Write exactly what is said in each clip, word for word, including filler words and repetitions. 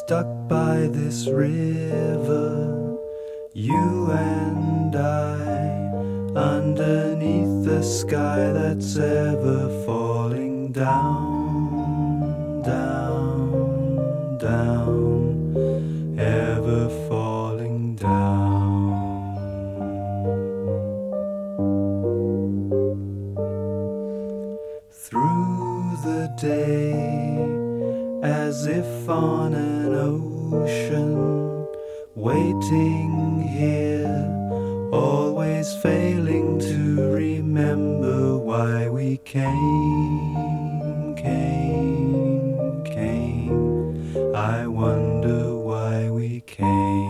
stuck by this river, you and I, underneath the sky that's ever falling down, down, down, ever falling down. Through the day, as if on an ocean, waiting here, always failing to remember why we came, came, came. I wonder why we came.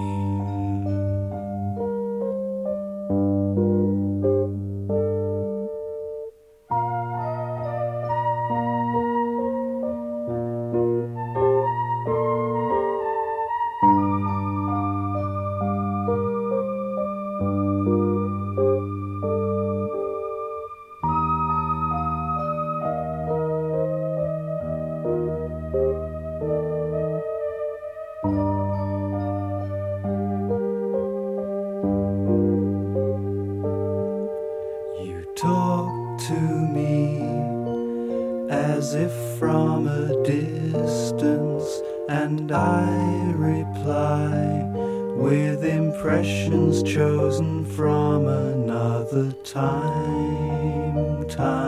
Talk to me as if from a distance, and I reply with impressions chosen from another time, time.